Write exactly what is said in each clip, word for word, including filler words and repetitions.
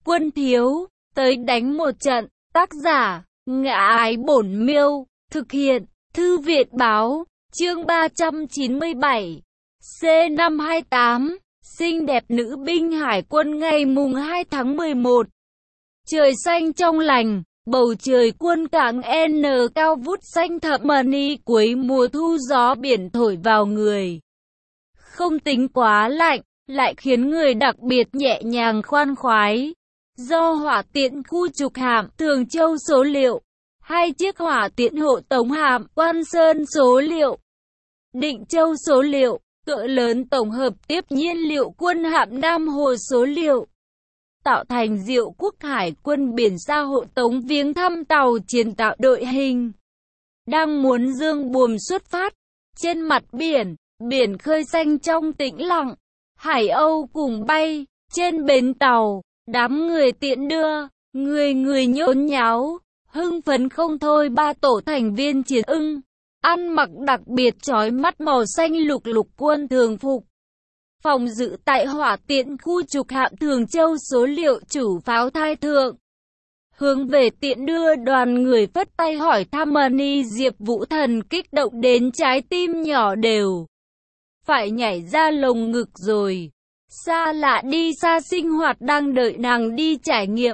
Quân thiếu, tới đánh một trận. Tác giả, Ngã Ái Bổn Miêu. Thực hiện, Thư viện Báo. Chương ba trăm chín mươi bảy. C năm hai tám. Xinh đẹp nữ binh hải quân ngày mùng hai tháng mười một. Trời xanh trong lành, bầu trời quân cảng N cao vút xanh thẳm mani, cuối mùa thu gió biển thổi vào người. Không tính quá lạnh, lại khiến người đặc biệt nhẹ nhàng khoan khoái. Do hỏa tiễn khu trục hạm Thường Châu số liệu, hai chiếc hỏa tiễn hộ tống hạm Quan Sơn số liệu, Định Châu số liệu, cỡ lớn tổng hợp tiếp nhiên liệu quân hạm Nam Hồ số liệu, tạo thành Diệu Quốc Hải quân biển xa hộ tống viếng thăm tàu chiến tạo đội hình. Đang muốn dương buồm xuất phát, trên mặt biển, biển khơi xanh trong tĩnh lặng, Hải Âu cùng bay, trên bến tàu, đám người tiễn đưa, người người nhốn nháo, hưng phấn không thôi. Ba tổ thành viên chiến ưng, ăn mặc đặc biệt chói mắt màu xanh lục lục quân thường phục. Phòng dự tại hỏa tiễn khu trục hạm Thường Châu số liệu chủ pháo thai thượng. Hướng về tiễn đưa đoàn người phất tay hỏi thăm mani. Diệp Vũ Thần kích động đến trái tim nhỏ đều phải nhảy ra lồng ngực rồi. Xa lạ đi xa sinh hoạt đang đợi nàng đi trải nghiệm.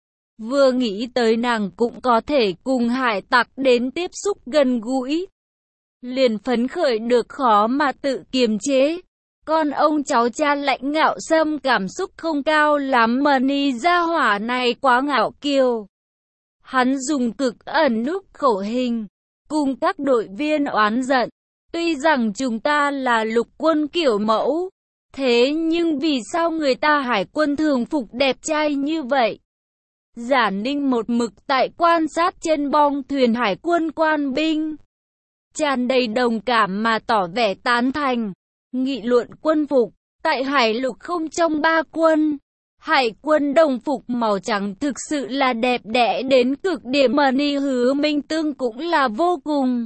Vừa nghĩ tới nàng cũng có thể cùng hải tặc đến tiếp xúc gần gũi, liền phấn khởi được khó mà tự kiềm chế. Con ông cháu cha lãnh ngạo xâm cảm xúc không cao lắm, mani gia hỏa này quá ngạo kiêu. Hắn dùng cực ẩn núp khẩu hình, cùng các đội viên oán giận. Tuy rằng chúng ta là lục quân kiểu mẫu, thế nhưng vì sao người ta hải quân thường phục đẹp trai như vậy? Giả Ninh một mực tại quan sát trên bong thuyền hải quân quan binh, tràn đầy đồng cảm mà tỏ vẻ tán thành. Nghị luận quân phục, tại hải lục không trong ba quân, hải quân đồng phục màu trắng thực sự là đẹp đẽ đến cực điểm. Mani Hứa Minh Tương cũng là vô cùng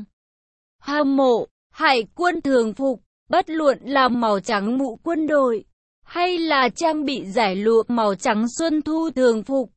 hâm mộ. Hải quân thường phục, bất luận là màu trắng mũ quân đội, hay là trang bị giải lụa màu trắng xuân thu thường phục,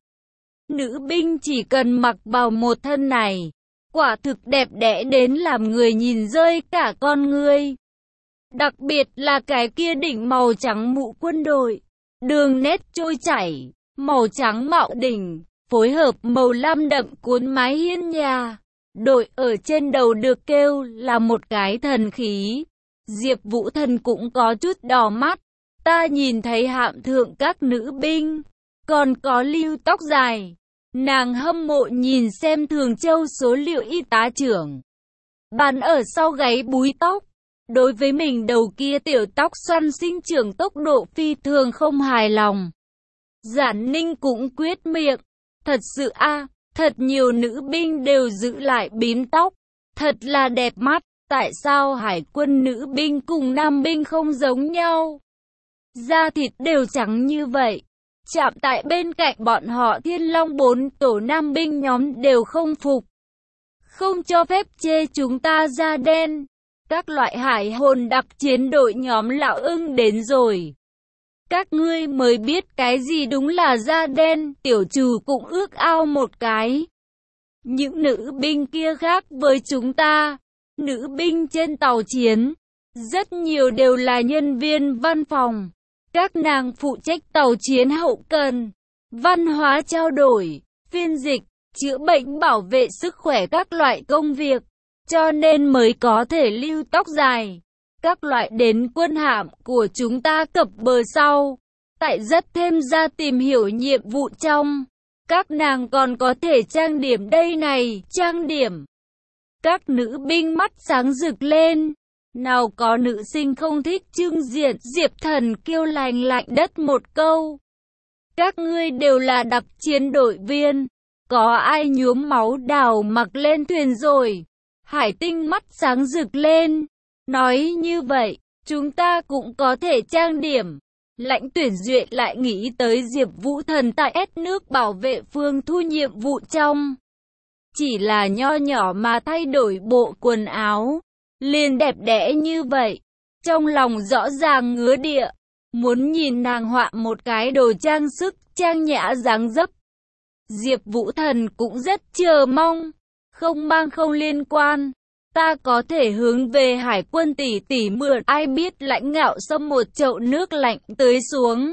nữ binh chỉ cần mặc vào một thân này, quả thực đẹp đẽ đến làm người nhìn rơi cả con ngươi. Đặc biệt là cái kia đỉnh màu trắng mũ quân đội, đường nét trôi chảy, màu trắng mạo đỉnh, phối hợp màu lam đậm cuốn mái hiên nhà. Đội ở trên đầu được kêu là một cái thần khí. Diệp Vũ Thần cũng có chút đỏ mắt. Ta nhìn thấy hạm thượng các nữ binh, còn có lưu tóc dài. Nàng hâm mộ nhìn xem Thường Châu số liệu y tá trưởng, bàn ở sau gáy búi tóc. Đối với mình đầu kia tiểu tóc xoăn sinh trưởng tốc độ phi thường không hài lòng. Giản Ninh cũng quyết miệng. Thật sự a à, thật nhiều nữ binh đều giữ lại bím tóc. Thật là đẹp mắt. Tại sao hải quân nữ binh cùng nam binh không giống nhau? Da thịt đều trắng như vậy. Chạm tại bên cạnh bọn họ Thiên Long bốn tổ nam binh nhóm đều không phục. Không cho phép chê chúng ta da đen. Các loại hải hồn đặc chiến đội nhóm lão ưng đến rồi. Các ngươi mới biết cái gì đúng là da đen. Tiểu trù cũng ước ao một cái. Những nữ binh kia khác với chúng ta. Nữ binh trên tàu chiến, rất nhiều đều là nhân viên văn phòng. Các nàng phụ trách tàu chiến hậu cần, văn hóa trao đổi, phiên dịch, chữa bệnh, bảo vệ sức khỏe các loại công việc. Cho nên mới có thể lưu tóc dài. Các loại đến quân hạm của chúng ta cập bờ sau. Tại rất thêm ra tìm hiểu nhiệm vụ trong. Các nàng còn có thể trang điểm đây này, trang điểm. Các nữ binh mắt sáng rực lên. Nào có nữ sinh không thích trưng diện. Diệp Thần kêu lành lạnh đất một câu. Các ngươi đều là đặc chiến đội viên. Có ai nhuốm máu đào mặc lên thuyền rồi? Hải Tinh mắt sáng rực lên. Nói như vậy, chúng ta cũng có thể trang điểm. Lãnh Tuyển Duyệt lại nghĩ tới Diệp Vũ Thần tại ét nước bảo vệ phương thu nhiệm vụ trong. Chỉ là nho nhỏ mà thay đổi bộ quần áo, liền đẹp đẽ như vậy. Trong lòng rõ ràng ngứa địa, muốn nhìn nàng họa một cái đồ trang sức trang nhã dáng dấp. Diệp Vũ Thần cũng rất chờ mong. Không mang không liên quan. Ta có thể hướng về Hải Quân tỷ tỷ mượn, ai biết Lãnh Ngạo Sâm một chậu nước lạnh tưới xuống.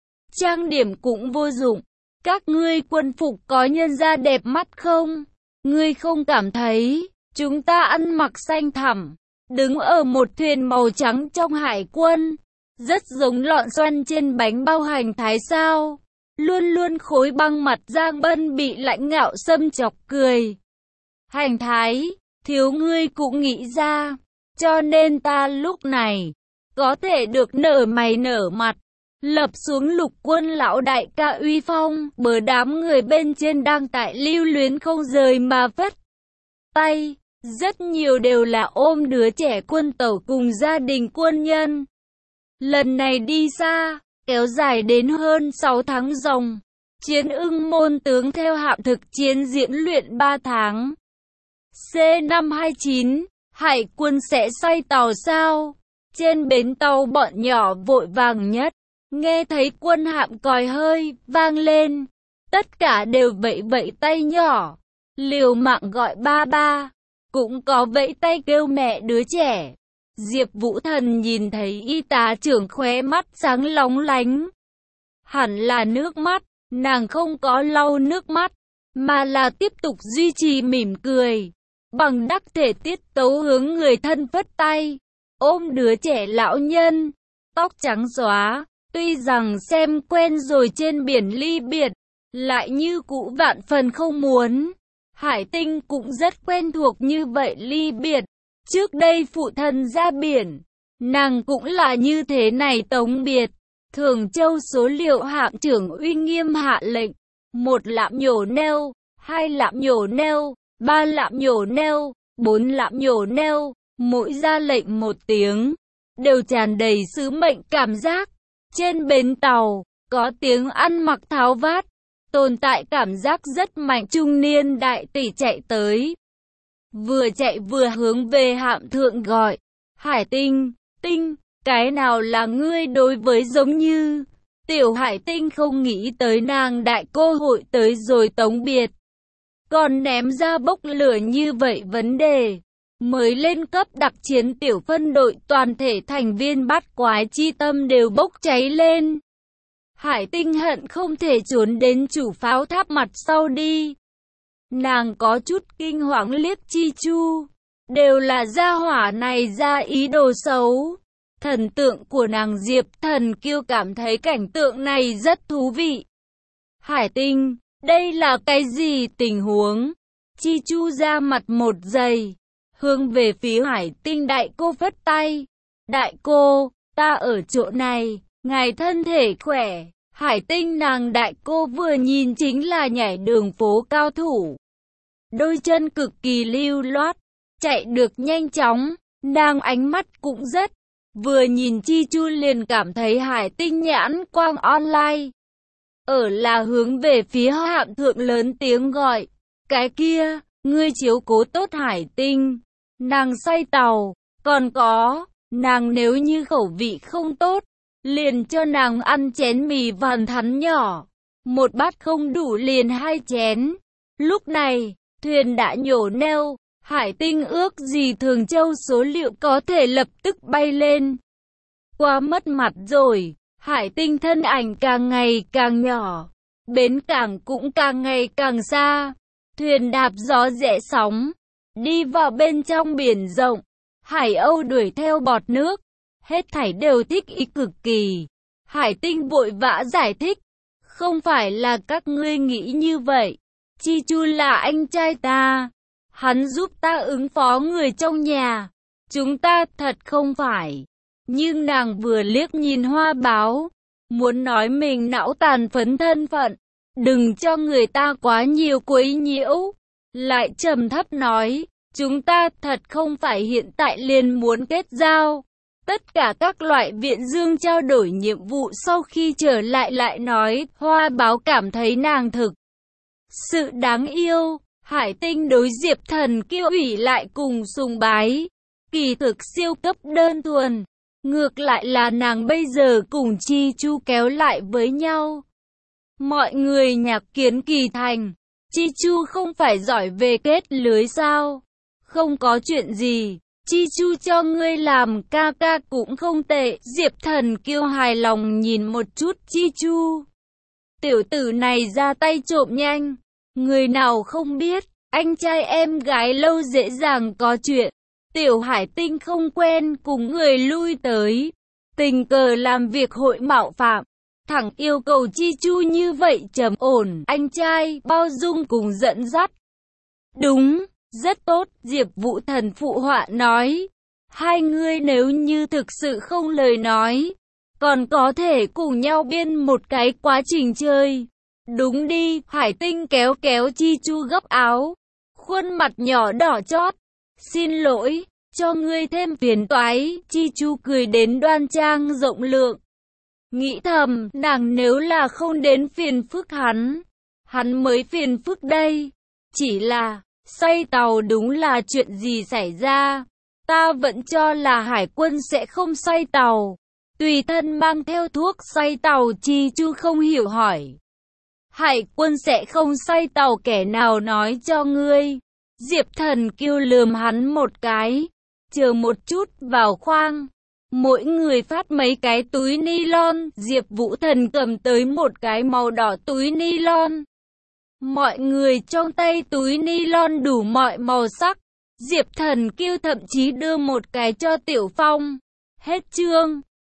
Trang điểm cũng vô dụng. Các ngươi quân phục có nhân ra đẹp mắt không? Ngươi không cảm thấy chúng ta ăn mặc xanh thẳm, đứng ở một thuyền màu trắng trong Hải Quân, rất giống lọn xoăn trên bánh bao hành thái sao? Luôn luôn khối băng mặt Giang Bân bị Lãnh Ngạo Sâm chọc cười. Hành thái, thiếu ngươi cũng nghĩ ra, cho nên ta lúc này có thể được nở mày nở mặt, lập xuống Lục Quân lão đại ca uy phong, bờ đám người bên trên đang tại lưu luyến không rời mà vất tay, rất nhiều đều là ôm đứa trẻ quân tẩu cùng gia đình quân nhân. Lần này đi xa, kéo dài đến hơn sáu tháng ròng, Chiến Ưng môn tướng theo hạm thực chiến diễn luyện ba tháng. C năm hai chín, Hải Quân sẽ xoay tàu sao? Trên bến tàu bọn nhỏ vội vàng nhất, nghe thấy quân hạm còi hơi vang lên, tất cả đều vẫy vẫy tay nhỏ, liều mạng gọi ba ba, cũng có vẫy tay kêu mẹ đứa trẻ. Diệp Vũ Thần nhìn thấy y tá trưởng khóe mắt sáng lóng lánh, hẳn là nước mắt, nàng không có lau nước mắt, mà là tiếp tục duy trì mỉm cười, bằng đắc thể tiết tấu hướng người thân phất tay, ôm đứa trẻ lão nhân, tóc trắng xóa, tuy rằng xem quen rồi trên biển ly biệt, lại như cũ vạn phần không muốn. Hải Tinh cũng rất quen thuộc như vậy ly biệt, trước đây phụ thân ra biển, nàng cũng là như thế này tống biệt. Thường Châu số liệu hạm trưởng uy nghiêm hạ lệnh, một lạm nhổ neo, hai lạm nhổ neo, ba lạm nhổ neo, bốn lạm nhổ neo, mỗi ra lệnh một tiếng, đều tràn đầy sứ mệnh cảm giác. Trên bến tàu, có tiếng ăn mặc tháo vát, tồn tại cảm giác rất mạnh. Trung niên đại tỷ chạy tới, vừa chạy vừa hướng về hạm thượng gọi, Hải Tinh, Tinh, cái nào là ngươi đối với giống như. Tiểu Hải Tinh không nghĩ tới nàng đại cô hội tới rồi tống biệt, còn ném ra bốc lửa như vậy vấn đề. Mới lên cấp đặc chiến tiểu phân đội, toàn thể thành viên bát quái chi tâm đều bốc cháy lên. Hải Tinh hận không thể trốn đến chủ pháo tháp mặt sau đi. Nàng có chút kinh hoàng liếc Chi Chu, đều là gia hỏa này ra ý đồ xấu. Thần tượng của nàng Diệp Thần Kiêu cảm thấy cảnh tượng này rất thú vị. Hải Tinh, đây là cái gì tình huống? Chi Chu ra mặt một giây, hướng về phía Hải Tinh đại cô phất tay. Đại cô, ta ở chỗ này, ngài thân thể khỏe. Hải Tinh nàng đại cô vừa nhìn chính là nhảy đường phố cao thủ, đôi chân cực kỳ lưu loát, chạy được nhanh chóng, nàng ánh mắt cũng rất, vừa nhìn Chi Chu liền cảm thấy Hải Tinh nhãn quang online. Ở là hướng về phía hạm thượng lớn tiếng gọi, cái kia, ngươi chiếu cố tốt Hải Tinh. Nàng xoay tàu, còn có, nàng nếu như khẩu vị không tốt, liền cho nàng ăn chén mì vằn thắn nhỏ, một bát không đủ liền hai chén. Lúc này, thuyền đã nhổ neo, Hải Tinh ước gì Thường Châu số liệu có thể lập tức bay lên. Quá mất mặt rồi, Hải Tinh thân ảnh càng ngày càng nhỏ, bến cảng cũng càng ngày càng xa, thuyền đạp gió rẽ sóng, đi vào bên trong biển rộng. Hải Âu đuổi theo bọt nước, hết thảy đều thích ý cực kỳ. Hải Tinh vội vã giải thích, không phải là các ngươi nghĩ như vậy. Chi Chu là anh trai ta, hắn giúp ta ứng phó người trong nhà, chúng ta thật không phải. Nhưng nàng vừa liếc nhìn Hoa Báo, muốn nói mình não tàn phấn thân phận, đừng cho người ta quá nhiều quấy nhiễu, lại trầm thấp nói, chúng ta thật không phải hiện tại liền muốn kết giao. Tất cả các loại viện dương trao đổi nhiệm vụ sau khi trở lại lại nói. Hoa Báo cảm thấy nàng thực sự đáng yêu. Hải Tinh đối Diệp Thần Kiêu ủy lại cùng sùng bái, kỳ thực siêu cấp đơn thuần. Ngược lại là nàng bây giờ cùng Chi Chu kéo lại với nhau, Mọi người nhạc Kiến Kỳ thành. Chi Chu không phải giỏi về kết lưới sao? Không có chuyện gì. Chi Chu cho ngươi làm ca ca cũng không tệ. Diệp Thần Kiêu hài lòng nhìn một chút Chi Chu. Tiểu tử này ra tay trộm nhanh. Người nào không biết, anh trai em gái lâu dễ dàng có chuyện. Tiểu Hải Tinh không quen cùng người lui tới. Tình cờ làm việc hội mạo phạm. Thẳng yêu cầu Chi Chu như vậy trầm ổn. Anh trai bao dung cùng dẫn dắt. Đúng, rất tốt, Diệp Vũ Thần phụ họa nói. Hai người nếu như thực sự không lời nói, còn có thể cùng nhau biên một cái quá trình chơi. Đúng đi, Hải Tinh kéo kéo Chi Chu gấp áo. Khuôn mặt nhỏ đỏ chót. Xin lỗi, cho ngươi thêm phiền toái. Chi Chu cười đến đoan trang rộng lượng. Nghĩ thầm, nàng nếu là không đến phiền phức hắn, hắn mới phiền phức đây. Chỉ là, xoay tàu đúng là chuyện gì xảy ra? Ta vẫn cho là hải quân sẽ không xoay tàu. Tùy thân mang theo thuốc xoay tàu. Chi Chu không hiểu hỏi. Hải quân sẽ không xoay tàu, kẻ nào nói cho ngươi? Diệp Thần Kiêu lườm hắn một cái. Chờ một chút, vào khoang. Mỗi người phát mấy cái túi ni-lon. Diệp Vũ Thần cầm tới một cái màu đỏ túi ni-lon. Mọi người trong tay túi ni-lon đủ mọi màu sắc. Diệp Thần Kiêu thậm chí đưa một cái cho Tiểu Phong. Hết chương.